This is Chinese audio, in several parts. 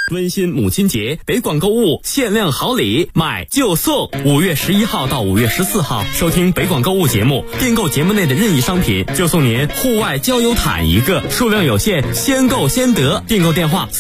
温馨母亲节，北广购物限量好礼，买就送。5月11号到5月14号，收听北广购物节目，订购节目内的任意商品，就送您户外郊游毯1个，数量有限，先购先得。订购电话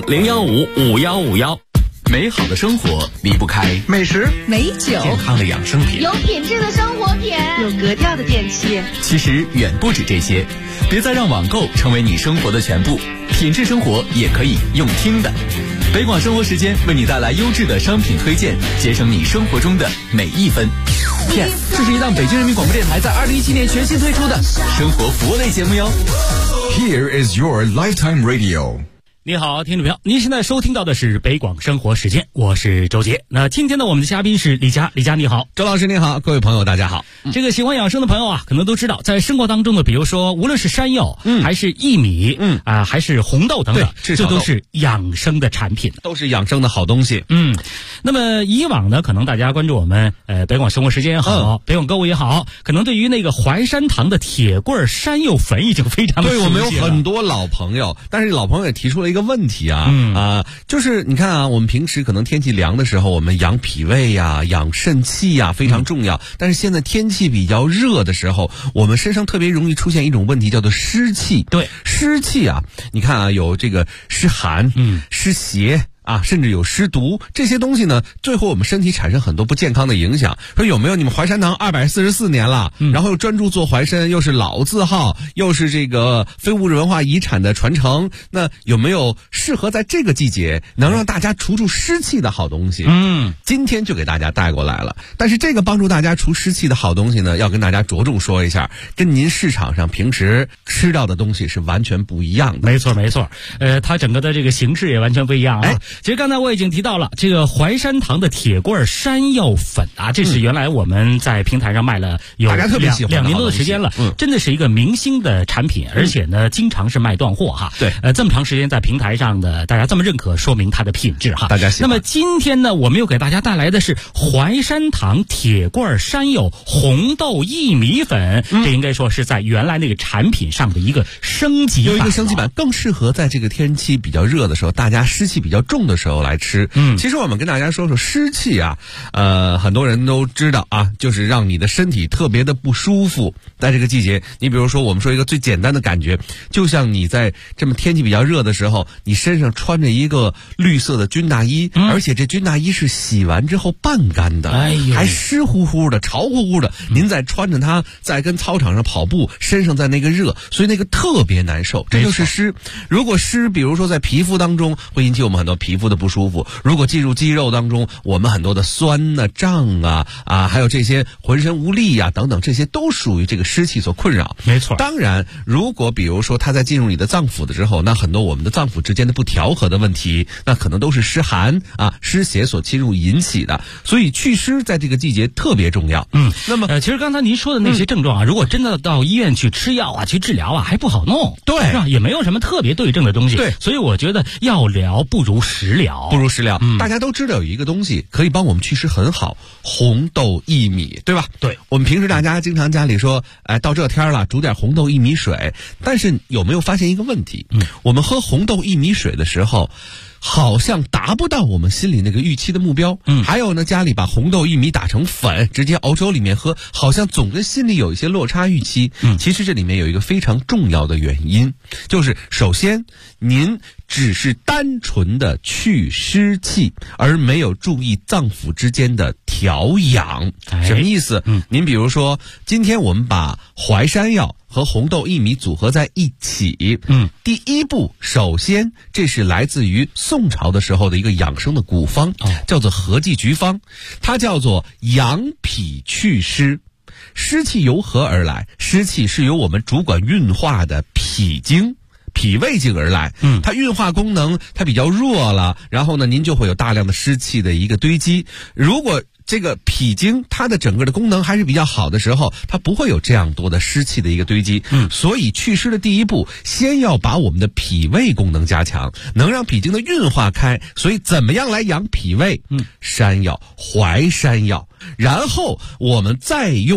400-015-5151。 美好的生活离不开美食、 美酒、 健康的养生品， 有品质的生活品， 有格调的电器。 其实远不止这些，别再让网购成为你生活的全部，品质生活也可以用听的。北广生活时间为你带来优质的商品推荐，节省你生活中的每一分。这是一档北京人民广播电台在2017年全新推出的生活服务类节目哟。 Here is your lifetime radio。 你好，听众朋友，您现在收听到的是北广生活时间，我是周杰。那今天呢，我们的嘉宾是李佳，李佳你好。 周老师你好，各位朋友大家好。 这个喜欢养生的朋友啊，可能都知道，在生活当中呢，比如说无论是山药，还是薏米，还是红豆等等，这都是养生的产品， 都是养生的好东西。 那么以往呢，可能大家关注我们北广生活时间也好，北广购物也好，可能对于那个淮山堂的铁棍山药粉已经非常的熟悉了。 对，我们有很多老朋友，但是老朋友也提出了一个问题啊，就是你看啊，我们平时可能天气凉的时候，我们养脾胃呀、养肾气呀非常重要。但是现在天气比较热的时候，我们身上特别容易出现一种问题，叫做湿气。 对， 湿气啊，你看啊，有这个湿寒、湿邪。甚至有湿毒，这些东西呢，最后我们身体产生很多不健康的影响。说有没有你们淮山堂244年了，然后又专注做淮参，又是老字号，又是这个非物质文化遗产的传承，那有没有适合在这个季节能让大家除湿气的好东西？今天就给大家带过来了。但是这个帮助大家除湿气的好东西呢，要跟大家着重说一下，跟您市场上平时吃到的东西是完全不一样的。 没错，它整个的这个形式也完全不一样啊。其实刚才我已经提到了这个淮山堂的铁棍山药粉啊，这是原来我们在平台上卖了有大家特别喜欢 2年多的时间了，真的是一个明星的产品，而且呢经常是卖断货哈。 对， 这么长时间在平台上的大家这么认可，说明它的品质哈。 大家喜欢。 那么今天呢，我们又给大家带来的是淮山堂铁棍山药红豆薏米粉，这应该说是在原来那个产品上的一个升级版， 有一个升级版，更适合在这个天气比较热的时候，大家湿气比较重的时候来吃。其实我们跟大家说说湿气啊，很多人都知道啊，就是让你的身体特别的不舒服。在这个季节，你比如说我们说一个最简单的感觉，就像你在这么天气比较热的时候，你身上穿着一个绿色的军大衣，而且这军大衣是洗完之后半干的，还湿乎乎的、潮乎乎的，您再穿着它在跟操场上跑步，身上在那个热，所以那个特别难受。这就是湿。如果湿比如说在皮肤当中，会引起我们很多皮肤的不舒服，如果进入肌肉当中，我们很多的酸啊、胀啊，还有这些浑身无力啊等等，这些都属于这个湿气所困扰。 没错。 当然，如果比如说它在进入你的脏腑的时候，那很多我们的脏腑之间的不调和的问题，那可能都是湿寒啊、湿邪所侵入引起的。所以祛湿在这个季节特别重要。那么其实刚才您说的那些症状啊，如果真的到医院去吃药啊、去治疗啊，还不好弄。 对， 是吧？也没有什么特别对症的东西。 对， 所以我觉得药疗不如食疗。 大家都知道有一个东西可以帮我们祛湿很好，红豆薏米，对吧？ 对， 我们平时大家经常家里说，到这天了煮点红豆薏米水，但是有没有发现一个问题？我们喝红豆薏米水的时候，好像达不到我们心里那个预期的目标。还有呢，家里把红豆薏米打成粉，直接熬粥里面喝，好像总跟心里有一些落差预期。其实这里面有一个非常重要的原因，就是首先您只是单纯的去湿气，而没有注意脏腑之间的调养。什么意思？您比如说，今天我们把淮山药和红豆薏米组合在一起。第一步，首先这是来自于宋朝的时候的一个养生的古方，叫做合剂局方，它叫做养脾祛湿。湿气由何而来？湿气是由我们主管运化的脾经、脾胃经而来。它运化功能它比较弱了，然后呢您就会有大量的湿气的一个堆积。如果这个脾经它的整个的功能还是比较好的时候，它不会有这样多的湿气的一个堆积。所以祛湿的第一步，先要把我们的脾胃功能加强，能让脾经的运化开。所以怎么样来养脾胃？山药、淮山药，然后我们再用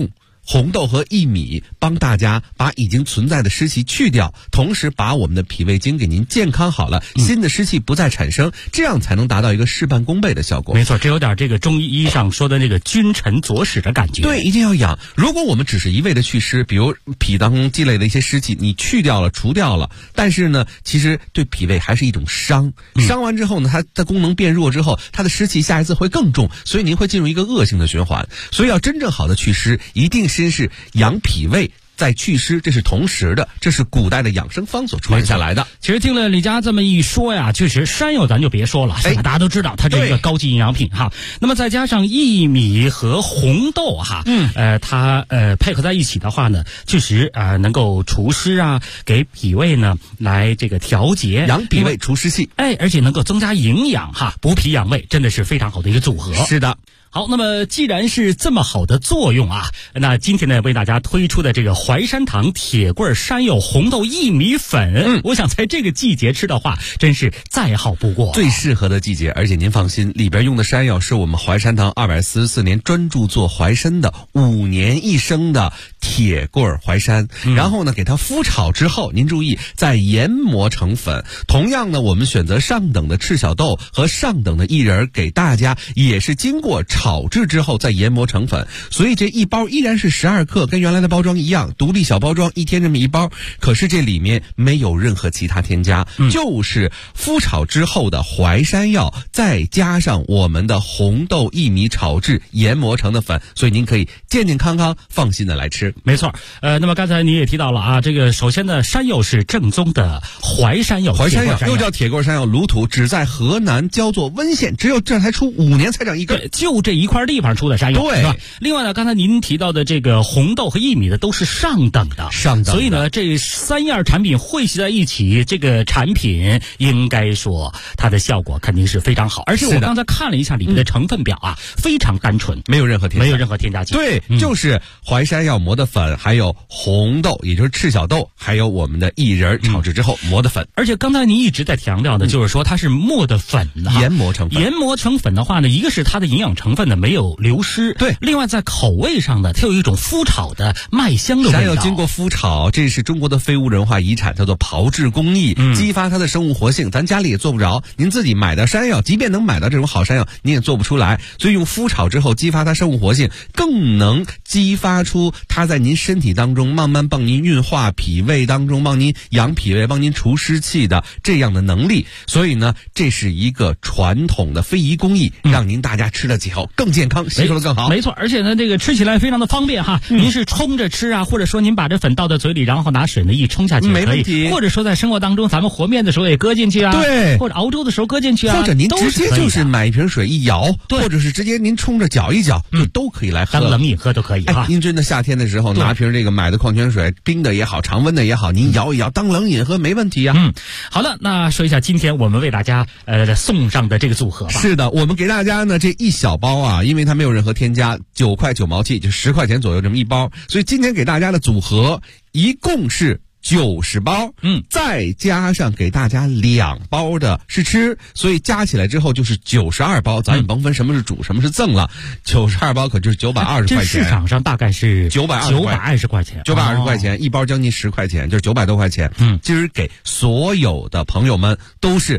红豆和薏米帮大家把已经存在的湿气去掉，同时把我们的脾胃经给您健康好了，新的湿气不再产生，这样才能达到一个事半功倍的效果。 没错，这有点这个中医上说的那个君臣佐使的感觉。 对，一定要养。如果我们只是一味的去湿，比如脾当中积累的一些湿气，你去掉了、除掉了，但是呢，其实对脾胃还是一种伤。伤完之后呢，它的功能变弱之后，它的湿气下一次会更重，所以您会进入一个恶性的循环。所以要真正好的祛湿，一定先是养脾胃。在祛湿，这是同时的，这是古代的养生方所传下来的。 其实听了李佳这么一说呀，确实山药咱就别说了，是吧？大家都知道它是一个高级营养品哈。那么再加上薏米和红豆哈，它配合在一起的话呢，确实能够除湿啊，给脾胃呢来这个调节， 养脾胃除湿气， 而且能够增加营养哈，补脾养胃，真的是非常好的一个组合。 是的。 好，那么既然是这么好的作用啊，那今天呢为大家推出的这个淮山堂铁棍山药红豆薏米粉，我想在这个季节吃的话，真是再好不过， 最适合的季节。而且您放心，里边用的山药是我们淮山堂244年专注做淮参的5年一升的铁棍淮山，然后呢给它麸炒之后，您注意再研磨成粉。同样呢，我们选择上等的赤小豆和上等的薏仁，给大家也是经过炒制之后再研磨成粉，所以这一包依然是12克，跟原来的包装一样，独立小包装，1天这么一包。可是这里面没有任何其他添加，就是麸炒之后的淮山药，再加上我们的红豆薏米炒制研磨成的粉，所以您可以健健康康放心的来吃。 没错，那么刚才你也提到了啊，这个首先呢，山药是正宗的淮山药， 淮山药又叫铁棍山药，鲁土，只在河南焦作温县，只有这才出5年才长一根， 就这一块地方出的山药， 对， 是吧？另外呢，刚才您提到的这个红豆和薏米的都是上等的，所以呢，这3样产品汇集在一起，这个产品应该说它的效果肯定是非常好。而且我刚才看了一下里面的成分表啊，非常单纯， 没有任何添加剂。 对， 就是淮山药磨的粉，还有红豆，也就是赤小豆，还有我们的薏仁炒制之后磨的粉。 而且刚才您一直在强调的就是说它是磨的粉， 研磨成粉。 研磨成粉的话呢，一个是它的营养成分呢没有流失， 对。 另外在口味上呢，它有一种麸炒的麦香的味道。 山药经过麸炒，这是中国的非物质文化遗产，叫做炮制工艺，激发它的生物活性。咱家里也做不着，您自己买的山药，即便能买到这种好山药，您也做不出来。所以用麸炒之后，激发它生物活性，更能激发出它在您身体当中慢慢帮您运化脾胃当中，帮您养脾胃，帮您除湿气的这样的能力。所以呢，这是一个传统的非遗工艺，让您大家吃了几后更健康，吸收的更好。 没错，而且呢，这个吃起来非常的方便哈。您是冲着吃啊，或者说您把这粉倒在嘴里，然后拿水呢一冲下去， 没问题。 或者说在生活当中，咱们和面的时候也搁进去啊， 对， 或者熬粥的时候搁进去啊， 或者您直接就是买一瓶水一摇，或者是直接您冲着搅一搅，就都可以来喝， 当冷饮喝都可以哈。 您真的夏天的时候拿瓶这个买的矿泉水，冰的也好，常温的也好，您摇一摇当冷饮喝没问题啊。 好了，那说一下今天我们为大家送上的这个组合吧。 是的，我们给大家呢这一小包啊，因为它没有任何添加，9块9毛7，就10块钱左右这么一包，所以今天给大家的组合一共是90包，再加上给大家2包的试吃，所以加起来之后就是92包。咱也甭分什么是主什么是赠了，92包可就是920块钱。 市场上大概是 920 块钱 ，920块钱，一包将近10块钱，就是900多块钱。今儿给所有的朋友们都是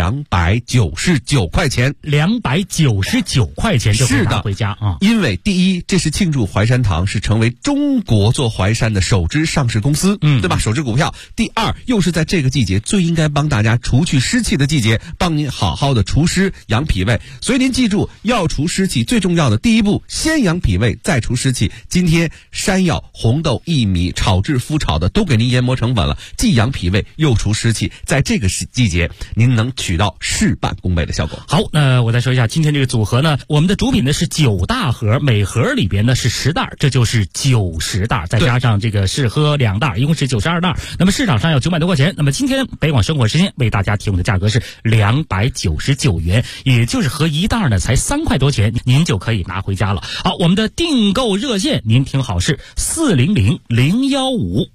299块钱 ，299块钱就可以拿回家啊！ 因为第一，这是庆祝淮山堂是成为中国做淮山的首支上市公司，对吧？首支股票。第二，又是在这个季节最应该帮大家除去湿气的季节，帮您好好的除湿养脾胃。所以您记住，要除湿气最重要的第一步，先养脾胃，再除湿气。今天山药、红豆、薏米炒制麸炒的都给您研磨成粉了，既养脾胃又除湿气，在这个季节您能取到事半功倍的效果。 好，那我再说一下今天这个组合呢，我们的主品呢是9大盒，每盒里边呢是10袋，这就是90袋，再加上这个试喝2袋，一共是92袋。那么市场上要900多块钱，那么今天北广生活时间为大家提供的价格是299元，也就是合一袋呢才3块多钱，您就可以拿回家了。好，我们的订购热线您听好是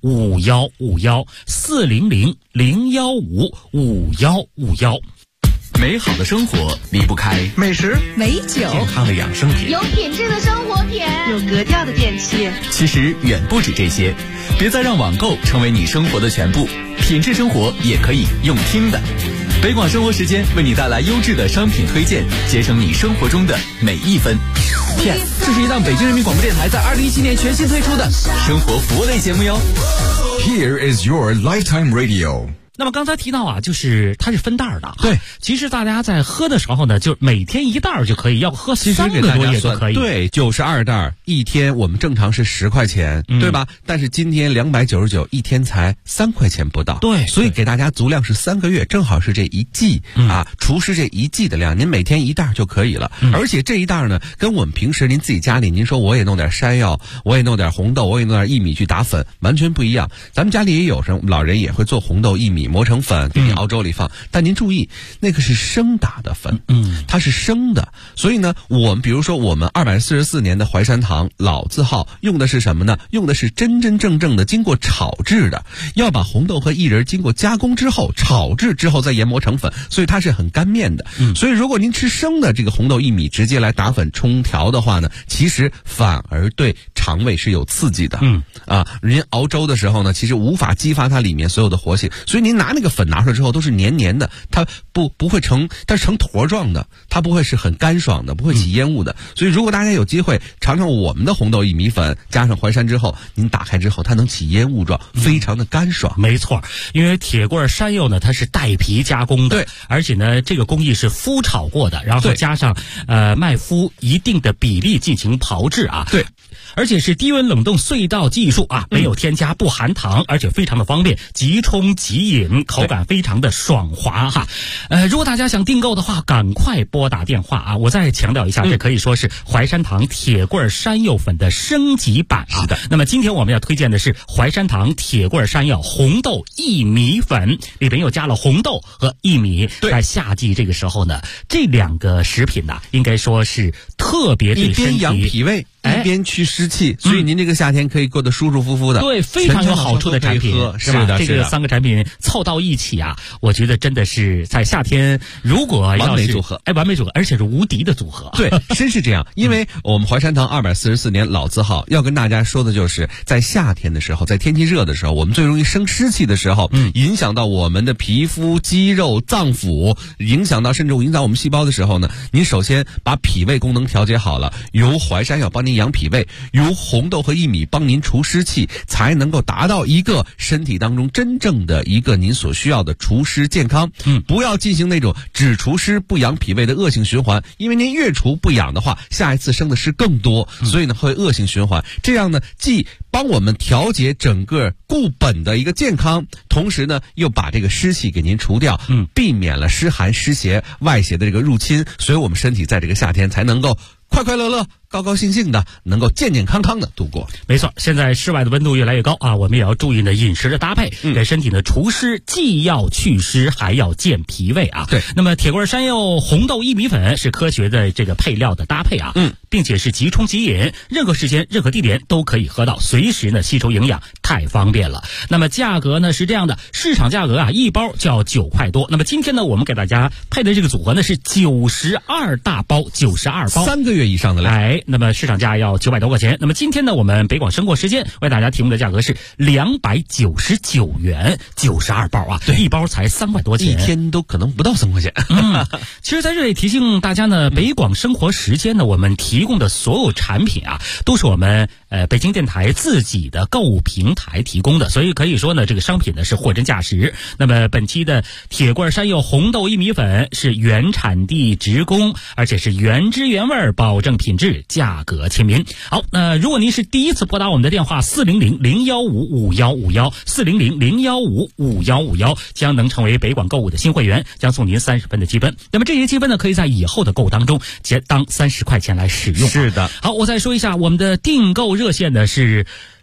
400-015-5151，400-015-5151。 美好的生活离不开美食、 美酒， 健康的养生品， 有品质的生活品， 有格调的电器。 其实远不止这些，别再让网购成为你生活的全部，品质生活也可以用听的。北广生活时间为你带来优质的商品推荐，节省你生活中的每一分。 这是一档北京人民广播电台在2017年全新推出的生活服务类节目哟。 Here is your lifetime radio. 那么刚才提到啊，就是它是分袋的。 对， 其实大家在喝的时候呢，就每天一袋就可以，要喝3个多月都可以。 对，92袋一天，我们正常是10块钱，对吧？但是今天299，一天才3块钱不到。 对， 所以给大家足量是3个月，正好是这一季啊，厨师这一季的量，您每天一袋就可以了。而且这一袋呢，跟我们平时您自己家里，您说我也弄点山药，我也弄点红豆，我也弄点薏米去打粉，完全不一样。咱们家里也有时候老人也会做红豆薏米磨成粉，给你熬粥里放。但您注意，那个是生打的粉，它是生的。所以呢，我们比如说我们244年的淮山堂老字号用的是什么呢？用的是真真正正的经过炒制的，要把红豆和薏仁经过加工之后炒制之后再研磨成粉，所以它是很干面的。所以如果您吃生的这个红豆薏米直接来打粉冲调的话呢，其实反而对肠胃是有刺激的。您熬粥的时候呢，其实无法激发它里面所有的活性，所以您拿那个粉拿出来之后都是黏黏的，它不会它是成坨状的，它不会是很干爽的，不会起烟雾的。所以如果大家有机会尝尝我们的红豆薏米粉加上淮山之后，您打开之后它能起烟雾状，非常的干爽。 没错，因为铁棍山药呢，它是带皮加工的， 对， 而且呢，这个工艺是麸炒过的，然后加上麦麸一定的比例进行炮制啊。 对。 而且是低温冷冻隧道技术啊，没有添加，不含糖，而且非常的方便，即冲即饮，口感非常的爽滑哈。如果大家想订购的话，赶快拨打电话啊！我再强调一下，这可以说是淮山堂铁棍山药粉的升级版啊。 是的。 那么今天我们要推荐的是淮山堂铁棍山药红豆薏米粉，里边又加了红豆和薏米。在夏季这个时候呢，这2个食品呢，应该说是特别对身体一边养脾胃，一边去湿气，所以您这个夏天可以过得舒舒服服的。 对，非常有好处的产品， 是吧？ 这个3个产品凑到一起啊，我觉得真的是在夏天，如果要是完美组合， 完美组合，而且是无敌的组合。 对，真是这样。因为我们淮山堂244年老字号，要跟大家说的就是在夏天的时候，在天气热的时候，我们最容易生湿气的时候，影响到我们的皮肤、肌肉、脏腑，甚至影响我们细胞的时候呢，您首先把脾胃功能调节好了，由淮山药帮您养脾胃，由红豆和薏米帮您除湿气，才能够达到一个身体当中真正的一个您所需要的除湿健康。不要进行那种只除湿不养脾胃的恶性循环，因为您越除不养的话，下一次生的湿更多，所以呢会恶性循环。这样呢，既帮我们调节整个固本的一个健康，同时呢又把这个湿气给您除掉，避免了湿寒湿邪外邪的这个入侵，所以我们身体在这个夏天才能够快快乐乐、高高兴兴的，能够健健康康的度过。 没错，现在室外的温度越来越高啊，我们也要注意呢饮食的搭配，给身体呢除湿，既要祛湿，还要健脾胃啊。 对， 那么铁棍山药红豆薏米粉是科学的这个配料的搭配啊，并且是即冲即饮，任何时间、任何地点都可以喝到，随时呢吸收营养，太方便了。那么价格呢是这样的，市场价格啊一包就要9块多。那么今天呢，我们给大家配的这个组合呢是92大包，92包 ，3个月以上的量。 那么市场价要900多块钱。那么今天呢，我们北广生活时间为大家提供的价格是299元，92包啊，一包才300多钱， 一天都可能不到3块钱。 其实在这里提醒大家呢，北广生活时间呢，我们提供的所有产品啊，都是我们北京电台自己的购物平台提供的，所以可以说呢，这个商品呢是货真价实。那么本期的铁棍山药红豆薏米粉是原产地直供，而且是原汁原味，保证品质，价格亲民。好，如果您是第一次拨打我们的电话400-015-5151，400-015-5151，将能成为北广购物的新会员，将送您30分的积分。那么这些积分呢，可以在以后的购物当中当30块钱来使用。 是的。 好，我再说一下我们的订购热线呢是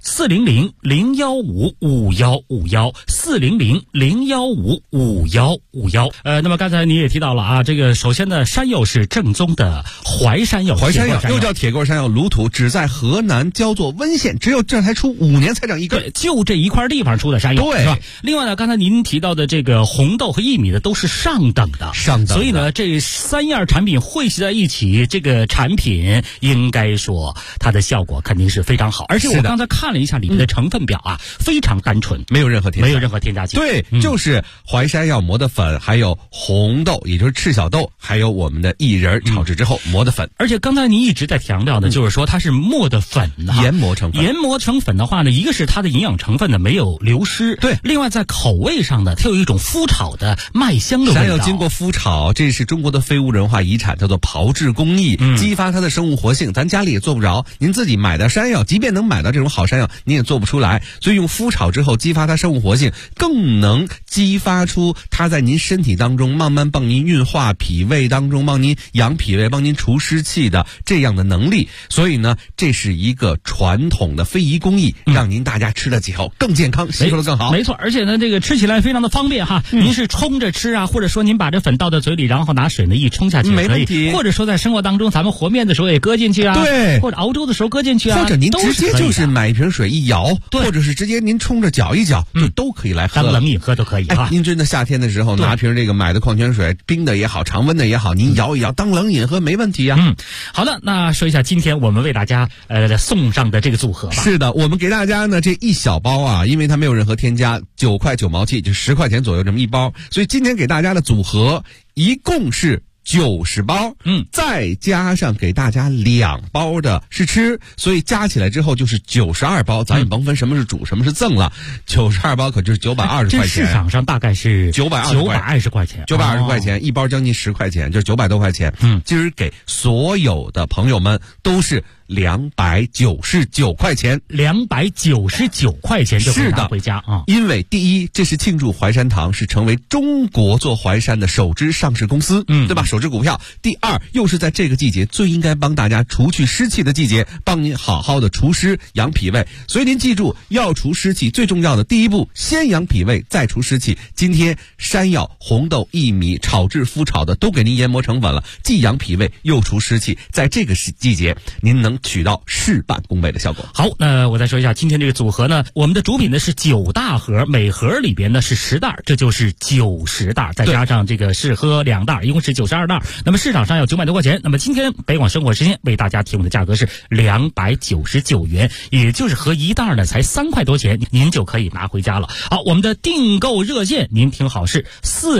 400-015-5151，400-015-5151。那么刚才你也提到了啊，这个首先呢，山药是正宗的淮山药， 淮山药又叫铁棍山药，鲁土，只在河南焦作温县，只有这才出5年才长一根， 对，就这一块地方出的山药， 对， 是吧？另外呢，刚才您提到的这个红豆和薏米的都是上等的，所以呢，这3样产品汇集在一起，这个产品应该说它的效果肯定是非常好。而且我刚才看了一下里面的成分表啊，非常单纯， 没有任何添加剂。 对，就是淮山药磨的粉，还有红豆，也就是赤小豆，还有我们的薏仁炒制之后磨的粉。 而且刚才您一直在强调的就是说它是磨的粉， 研磨成粉。 研磨成粉的话呢，一个是它的营养成分呢没有流失， 对， 另外在口味上呢，它有一种麸炒的麦香的味道。 山药经过麸炒，这是中国的非物质文化遗产，叫做炮制工艺，激发它的生物活性。咱家里也做不着，您自己买的山药，即便能买到这种好山药，你也做不出来。所以用麸炒之后，激发它生物活性，更能激发出它在您身体当中慢慢帮您运化脾胃当中，帮您养脾胃，帮您除湿气的这样的能力。所以呢，这是一个传统的非遗工艺，让您大家吃得起后更健康，吸收得更好。 没错，而且呢，这个吃起来非常的方便哈。您是冲着吃啊，或者说您把这粉倒在嘴里，然后拿水呢一冲下去没问题。 或者说在生活当中，咱们和面的时候也搁进去啊， 对， 或者熬粥的时候搁进去啊， 或者您直接就是买一瓶水一摇， 对， 或者是直接您冲着搅一搅，就都可以来喝， 当冷饮喝都可以啊。 您真的夏天的时候拿瓶这个买的矿泉水，冰的也好，常温的也好，您摇一摇当冷饮喝没问题啊。 好的，那说一下今天我们为大家送上的这个组合吧。 是的，我们给大家呢这一小包啊，因为它没有任何添加，9块9毛7，就10块钱左右这么一包，所以今天给大家的组合一共是90包，再加上给大家2包的是吃，所以加起来之后就是92包，咱也甭分什么是主什么是赠了，92包可就是920块钱。 这市场上大概是 920 块钱 ，920块钱，一包将近10块钱，就是900多块钱。今儿给所有的朋友们都是299块钱 ，299块钱就可以拿回家啊！ 因为第一，这是庆祝淮山堂是成为中国做淮山的首支上市公司，对吧？首支股票。第二，又是在这个季节最应该帮大家除去湿气的季节，帮您好好的除湿养脾胃。所以您记住，要除湿气，最重要的第一步，先养脾胃，再除湿气。今天山药、红豆、薏米炒制麸炒的都给您研磨成粉了，既养脾胃又除湿气，在这个季节您能取到事半功倍的效果。 好，那我再说一下今天这个组合呢，我们的主品呢是9大盒，每盒里边呢是10袋，这就是90袋，再加上这个试喝2袋，一共是92袋。那么市场上要900多块钱，那么今天北广生活时间为大家提供的价格是299元，也就是合1袋呢才3块多钱，您就可以拿回家了。好，我们的订购热线您听好是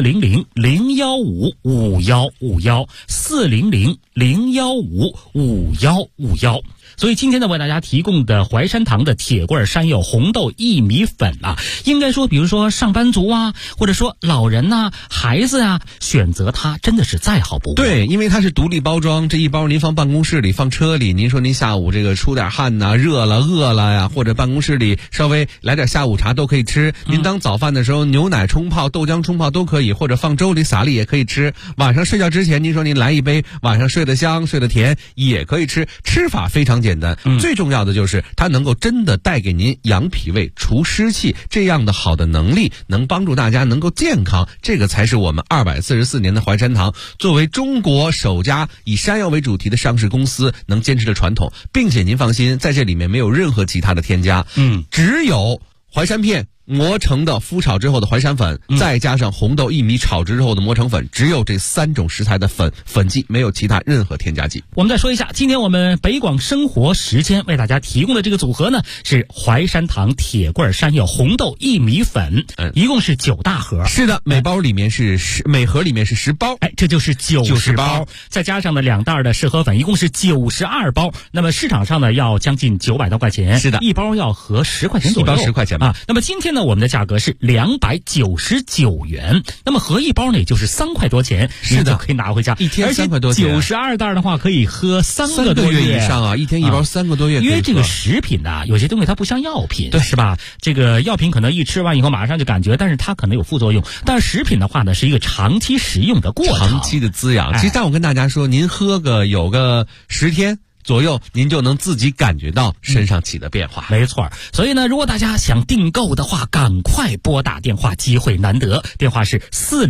400-015-5151，400-015-5151。所以今天呢，为大家提供的淮山堂的铁棍山药红豆薏米粉啊，应该说，比如说上班族啊，或者说老人呐、孩子啊，选择它真的是再好不过。 对，因为它是独立包装，这一包您放办公室里、放车里，您说您下午这个出点汗呐、热了、饿了呀，或者办公室里稍微来点下午茶都可以吃。您当早饭的时候，牛奶冲泡、豆浆冲泡都可以，或者放粥里撒粒也可以吃。晚上睡觉之前，您说您来一杯，晚上睡得香、睡得甜也可以吃。吃法非常简单，最重要的就是它能够真的带给您养脾胃、除湿气这样的好的能力，能帮助大家能够健康。这个才是我们244年的淮山堂作为中国首家以山药为主题的上市公司能坚持的传统，并且您放心，在这里面没有任何其他的添加，只有淮山片磨成的麸炒之后的淮山粉，再加上红豆薏米炒制之后的磨成粉，只有这3种食材的粉剂，没有其他任何添加剂。 我们再说一下，今天我们北广生活时间为大家提供的这个组合呢，是淮山堂铁棍山药红豆薏米粉，一共是9大盒。 是的，每盒里面是10包， 这就是90包，再加上呢2袋的试喝粉，一共是92包。那么市场上呢要将近900多块钱，是的，一包要合10块钱左右， 一包10块钱啊。那么今天呢，我们的价格是299元，那么合一包呢也就是3块多钱， 是的， 就可以拿回家， 一天3块多钱 ，92袋的话可以喝3个多月以上啊，一天一包3个多月。 因为这个食品呢，有些东西它不像药品，对，是吧？这个药品可能一吃完以后马上就感觉，但是它可能有副作用。但是食品的话呢，是一个长期食用的过程， 长期的滋养。其实但我跟大家说，您喝个有个10天。 左右，您就能自己感觉到身上起的变化。 没错，所以呢，如果大家想订购的话，赶快拨打电话，机会难得。电话是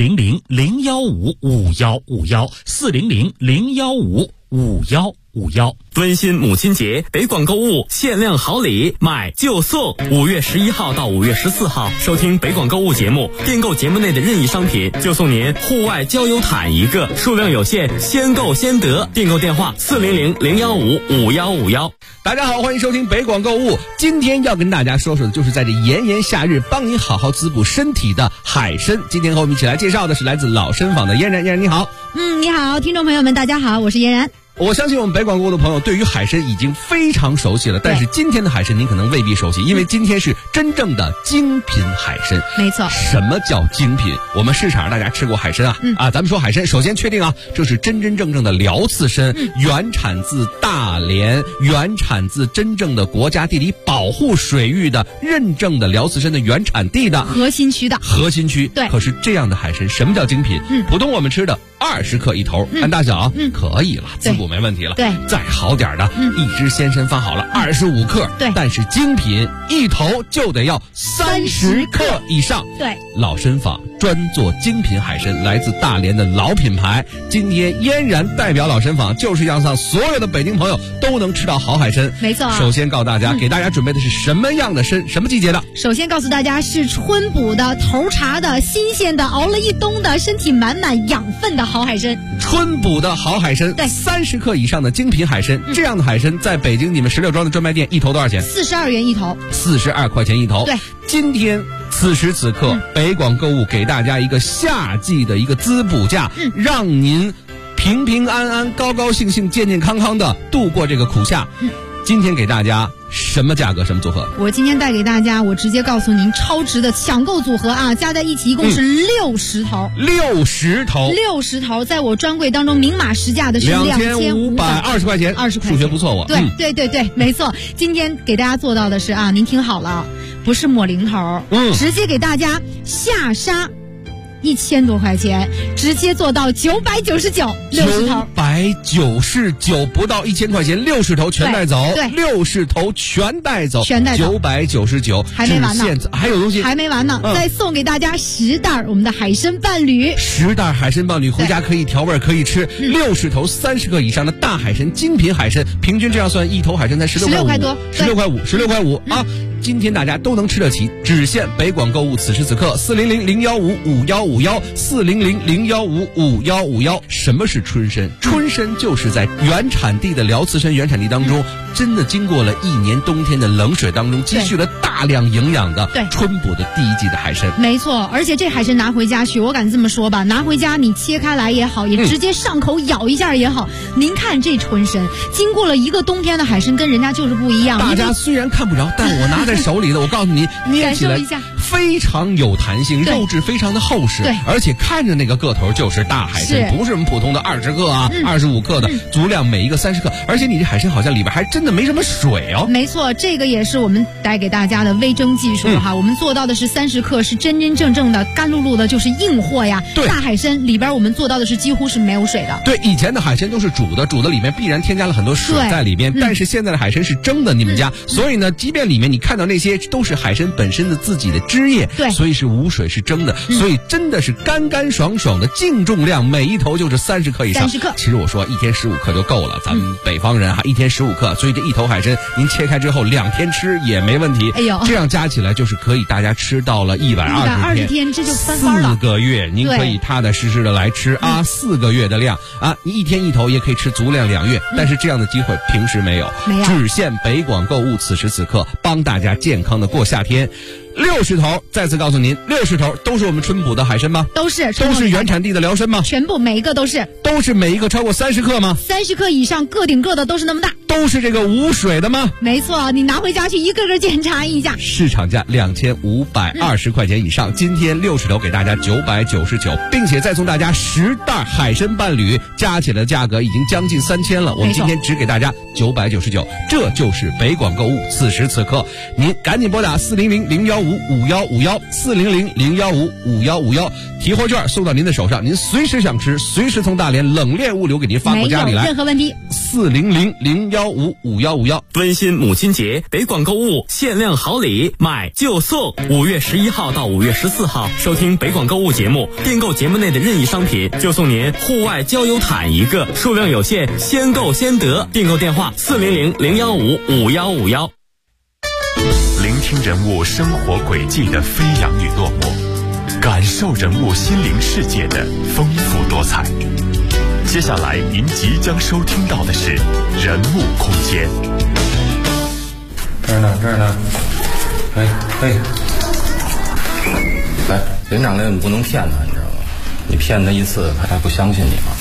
400-015-5151，400-015-5151。 温馨母亲节，北广购物限量好礼，买就送。5月11号到5月14号，收听北广购物节目，订购节目内的任意商品，就送您户外郊游毯一个，数量有限，先购先得。订购电话400-015-5151。 大家好，欢迎收听北广购物。今天要跟大家说说的就是在这炎炎夏日，帮您好好滋补身体的海参。今天和我们一起来介绍的是来自老参坊的嫣然。嫣然你好。 你好，听众朋友们，大家好，我是嫣然。 我相信我们北广购物的朋友对于海参已经非常熟悉了，但是今天的海参您可能未必熟悉，因为今天是真正的精品海参。 没错。 什么叫精品？我们市场上大家吃过海参啊，咱们说海参，首先确定啊，这是真真正正的辽刺参，原产自大连，原产自真正的国家地理保护水域的认证的辽刺参的原产地的核心区的核心区。 对。 可是这样的海参，什么叫精品？普通我们吃的20克一头，按大小可以了，滋补没问题了。 对， 再好点的，一只鲜参放好了25克， 对，但是精品一头就得要30克以上。 对， 老参坊专做精品海参，来自大连的老品牌。今天嫣然代表老参坊，就是要让所有的北京朋友都能吃到好海参。 没错。 首先告诉大家，给大家准备的是什么样的参？什么季节的？ 首先告诉大家是春补的、头茬的、新鲜的、熬了一冬的、身体满满养分的好海参。 春补的好海参， 对 ，30克以上的精品海参。这样的海参在北京你们16庄的专卖店一头多少钱 ？42元一头 ，42块钱一头。 对， 今天此时此刻，北广购物给大家一个夏季的一个滋补价，让您平平安安、高高兴兴、健健康康的度过这个苦夏。今天给大家什么价格，什么组合？ 我今天带给大家，我直接告诉您，超值的抢购组合啊，加在一起一共是60头。60头，在我专柜当中明码实价的是2520 块钱。20块钱，数学不错我。 对，没错。今天给大家做到的是啊，您听好了，不是抹零头，直接给大家下杀1000多块钱，直接做到999，60头 ，999不到1000块钱，60头全带走， 对 ，60头全带走，999， 还没完呢， 还有东西， 还没完呢，再送给大家10袋我们的海参伴侣 ，10袋海参伴侣，回家可以调味可以吃，60头30克以上的大海参，精品海参，平均这样算一头海参才16块多，16块5啊。今天大家都能吃得起，只限北广购物此时此刻，400-015-5151，400-015-5151。什么是春参？春参就是在原产地的辽刺参原产地当中，真的经过了1年冬天的冷水当中，积蓄了大量营养的春补的第一季的海参。 没错，而且这海参拿回家去，我敢这么说吧，拿回家你切开来也好，也直接上口咬一下也好，您看这春参，经过了一个冬天的海参，跟人家就是不一样。 大家虽然看不着，但我拿在手里的，我告诉你，捏起来非常有弹性，肉质非常的厚实， 对， 而且看着那个个头就是大海参，不是我们普通的20克啊、25克的，足量每一个30克，而且你这海参好像里边还真的没什么水哦。 没错，这个也是我们带给大家的微蒸技术哈，我们做到的是30克，是真真正正的干漉漉的，就是硬货呀。 对， 大海参里边我们做到的是几乎是没有水的。 对，以前的海参都是煮的里面必然添加了很多水在里面，但是现在的海参是蒸的，你们家，所以呢，即便里面你看到那些都是海参本身的自己的汁液， 对， 所以是无水是蒸的，所以真的是干干爽爽的，净重量每一头就是30克以上。 30克， 其实我说一天15克就够了，咱们北方人哈，一天15克，所以这一头海参您切开之后2天吃也没问题。 哎呦， 这样加起来就是可以大家吃到了120 天，这就翻番了。 4个月您可以踏踏实实的来吃啊，4个月的量啊，你一天一头也可以吃足量2月，但是这样的机会平时没有，只限北广购物此时此刻，帮大家健康的过夏天。60头，再次告诉您，60头都是我们春补的海参吗？ 都是原产地的辽参吗？ 全部每一个都是每一个超过30克吗 ？30克以上，个顶个的都是那么大。 都是这个无水的吗？ 没错，你拿回家去一个个检查一下。 市场价2520块钱以上，今天60头给大家999，并且再送大家10袋海参伴侣，加起来的价格已经将近3000了。我们今天只给大家999，这就是北广购物此时此刻。您赶紧拨打400-015-5151，400-015-5151，提货券送到您的手上，您随时想吃，随时从大连冷链物流给您发过家里来， 没有任何问题。 400-015 0155151。 温馨母亲节，北广购物限量好礼，买就送。5月11号到5月14号，收听北广购物节目，订购节目内的任意商品，就送您户外郊游毯一个，数量有限，先购先得。订购电话400-015-5151。 聆听人物生活轨迹的飞扬与落寞，感受人物心灵世界的丰富多彩。接下来您即将收听到的是人物空间。 这儿呢，哎，来，连长来，你不能骗他，你知道吗？你骗他一次，他还不相信你吗？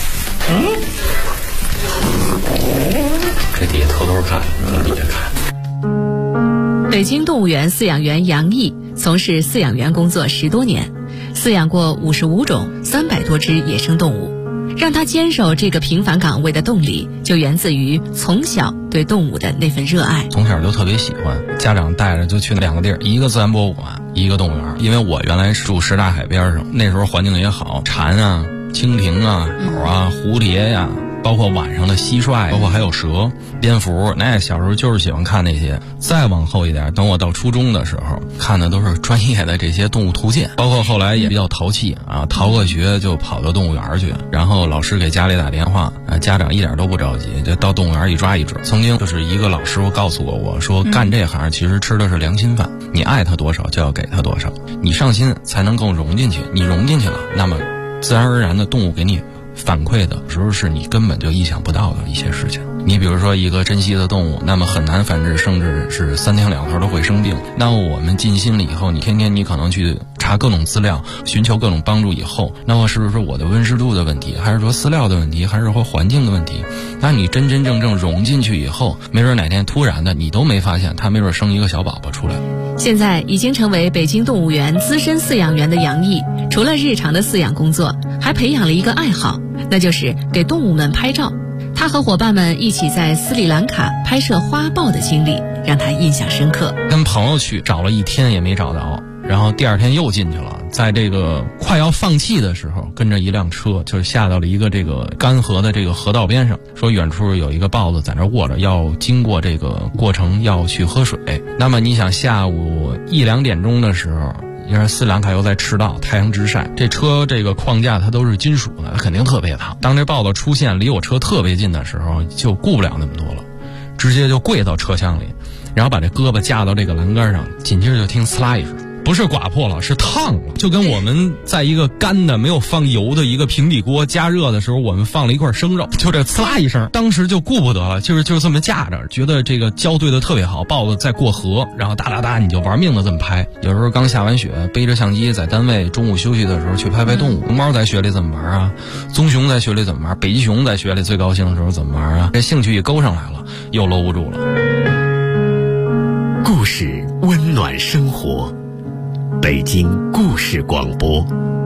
这底下偷偷看，往底下看。 北京动物园饲养员杨毅从事饲养员工作10多年，饲养过55种300多只野生动物。让他坚守这个平凡岗位的动力，就源自于从小对动物的那份热爱。 从小就特别喜欢，家长带着就去2个地儿，一个自然博物馆，一个动物园。因为我原来住什刹海边上，那时候环境也好，蝉啊、蜻蜓啊、鸟啊、蝴蝶呀，包括晚上的蟋蟀，包括还有蛇、蝙蝠，那小时候就是喜欢看那些。再往后一点，等我到初中的时候，看的都是专业的这些动物图鉴，包括后来也比较淘气啊，逃个学就跑到动物园去，然后老师给家里打电话，家长一点都不着急，就到动物园一抓一只。曾经就是一个老师傅告诉过我说，干这行其实吃的是良心饭，你爱他多少就要给他多少，你上心才能够融进去，你融进去了，那么自然而然的动物给你反馈的时候是你根本就意想不到的一些事情。你比如说一个珍稀的动物，那么很难繁殖，甚至是3天2头都会生病。那我们尽心了以后，你天天你可能去查各种资料，寻求各种帮助以后，那么是不是我的温湿度的问题，还是说饲料的问题，还是说环境的问题？那你真真正正融进去以后，没准哪天突然的你都没发现，它没准生一个小宝宝出来。 现在已经成为北京动物园资深饲养员的杨毅，除了日常的饲养工作，还培养了一个爱好，那就是给动物们拍照。他和伙伴们一起在斯里兰卡拍摄花豹的经历让他印象深刻。 跟朋友去找了1天也没找着，然后第2天又进去了，在这个快要放弃的时候，跟着一辆车就是下到了一个这个干涸的这个河道边上，说远处有一个豹子在那卧着，要经过这个过程要去喝水。那么你想下午1、2点钟的时候，因为斯里兰卡又在赤道，太阳直晒，这车这个框架它都是金属的，它肯定特别烫。当这豹子出现离我车特别近的时候，就顾不了那么多了，直接就跪到车厢里，然后把这胳膊架到这个栏杆上，紧接着就听呲啦一声，不是刮破了，是烫了，就跟我们在一个干的没有放油的一个平底锅加热的时候，我们放了一块生肉，就这呲啦一声，当时就顾不得了，就是这么架着，觉得这个交对的特别好，豹子在过河，然后哒哒哒你就玩命的这么拍。有时候刚下完雪，背着相机在单位中午休息的时候去拍拍动物。熊猫在雪里怎么玩啊？棕熊在雪里怎么玩？北极熊在雪里最高兴的时候怎么玩啊？这兴趣一勾上来了，又搂不住了。 故事温暖生活，北京故事广播。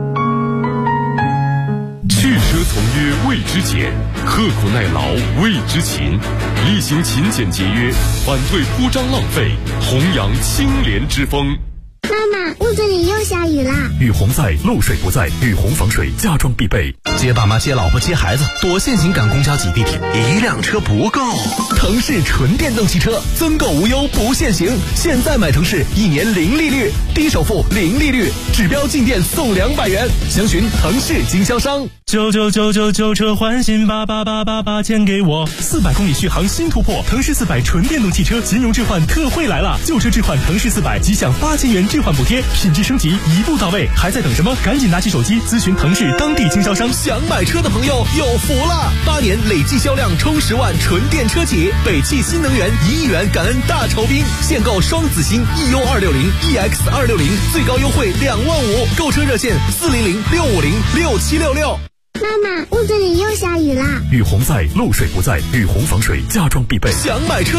去车从约谓之俭，刻苦耐劳谓之勤，厉行勤俭节约，反对铺张浪费，弘扬清廉之风。 妈妈，屋子里又下雨啦！ 雨洪在，漏水不在，雨洪防水家装必备。 接爸妈、接老婆、接孩子，躲现行赶公交挤地铁，一辆车不够。腾势纯电动汽车，增购无忧不限行。现在买腾势，1年0利率，低首付0利率，指标进店送200元。详询腾势经销商。 旧车换新，88888钱给我。400公里续航新突破，腾势400纯电动汽车金融置换特惠来了！旧车置换腾势400，即享8000元置换补贴，品质升级一步到位，还在等什么？赶紧拿起手机咨询腾势当地经销商。 想买车的朋友有福了！8年累计销量冲10万，纯电车企，北汽新能源1亿元感恩大酬宾，现购双子星 EU260、EX260，最高优惠2万5，购车热线400-650-6766。 妈妈，屋子里又下雨啦！ 雨洪在，漏水不在，雨洪防水家装必备。 想买车